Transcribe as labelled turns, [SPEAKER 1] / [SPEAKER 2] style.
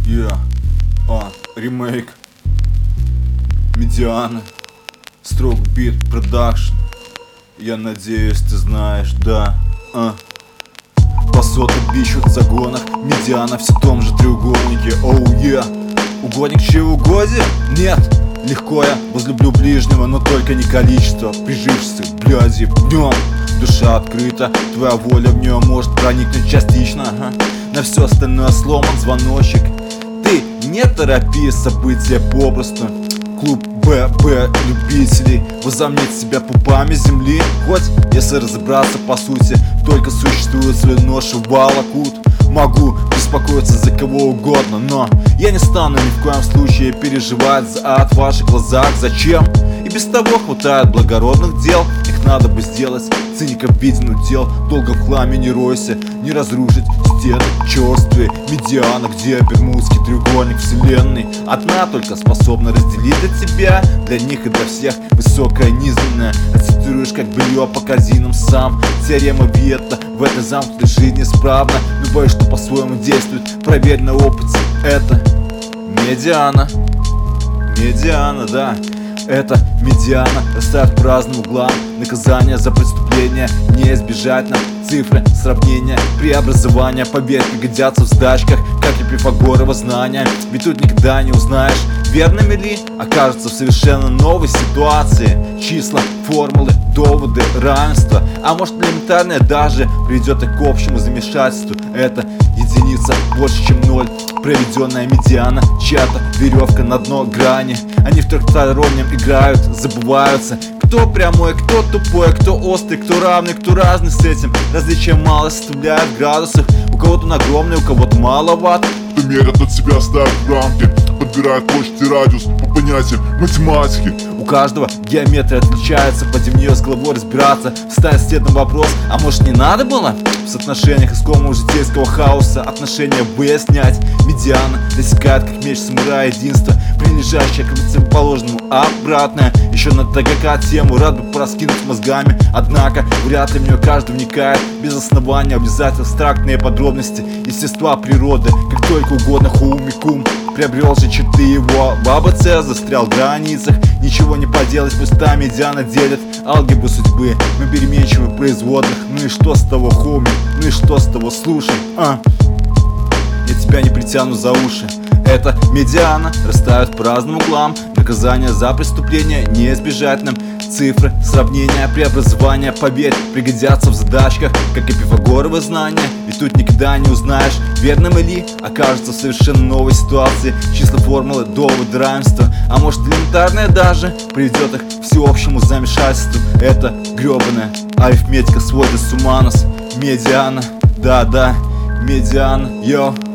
[SPEAKER 1] Ремейк Медиана, Stroke Beat Production. Я надеюсь, ты знаешь, да. Басоты пищут в загонах, Медиана все в том же треугольнике. Угодник чревоугодия? Нет. Легко я возлюблю ближнего, но только не количество. Прижившись бляди днем, душа открыта, твоя воля в нее может проникнуть частично. На все остальное сломан звоночек. Ты не торопи события попросту. Клуб ББ любителей возомнит себя пупами земли. Хоть, если разобраться по сути, только существует свой нож и волокут. Могу беспокоиться за кого угодно, но я не стану ни в коем случае переживать за ад в ваших глазах. Зачем? И без того хватает благородных дел. Их надо бы сделать, циников виден удел. Долго в хламе не ройся, не разрушить стены черствые. Медиана, где бермудский треугольник вселенной. Одна только способна разделить для тебя, для них и для всех высокое низменное. Цитируешь как белье по корзинам сам. Теорема Виетта в этой замкнутой жизни справна, но боюсь, что по-своему действует. Проверь на опыте, это Медиана. Медиана, да. Это Медиана, расставь по разным углам. Наказание за преступление не избежать нам. Цифры, сравнения, преобразования, поверь, пригодятся в сдачках, как и Пифагорова знания. Ведь тут никогда не узнаешь, верными ли окажутся в совершенно новой ситуации. Числа, формулы, доводы, равенства, а может элементарное даже приведет к общему замешательству. Это единица больше, чем ноль. Проведенная Медиана, чья-то веревка на дно грани. Они в трехстороннем играют, забываются. Кто прямой, кто тупой, кто острый, кто равный, кто разный с этим. Различия мало составляют в градусах. У кого-то он огромный, у кого-то маловат.
[SPEAKER 2] Кто мерят от себя, ставит в рамки, подбирает площадь и радиус по понятиям математики.
[SPEAKER 1] У каждого геометрия отличается, поди в нее с головой разбираться. Вставить следом вопрос, а может не надо было? В соотношениях искомого житейского хаоса отношения выяснять. Медиана досекает как меч самурая единства, прилежащее к противоположному обратное. Еще на ТГК тему рад бы пораскинуть мозгами, однако вряд ли в нее каждый вникает. Без основания облизать абстрактные подробности естества природы, как только угодно хуумикум. Приобрел же черты его в АБЦ, застрял в границах. Ничего не поделать, пусть та Медиана делит алгебру судьбы. Мы переменчивы производных. Ну и что с того, хоми? Ну и что с того, слушай, Я тебя не притяну за уши. Это Медиана, расставят по разным углам. Наказание за преступление не избежать нам. Цифры, сравнения, преобразования, поверь, пригодятся в задачках, как и Пифагоровы знания. Ведь тут никогда не узнаешь, верным ли окажется в совершенно новой ситуации. Числа, формулы, доводы, равенства, а может элементарное даже приведет их к всеобщему замешательству. Это гребаная арифметика сводит с ума нас. Медиана, да-да, Медиана, йо.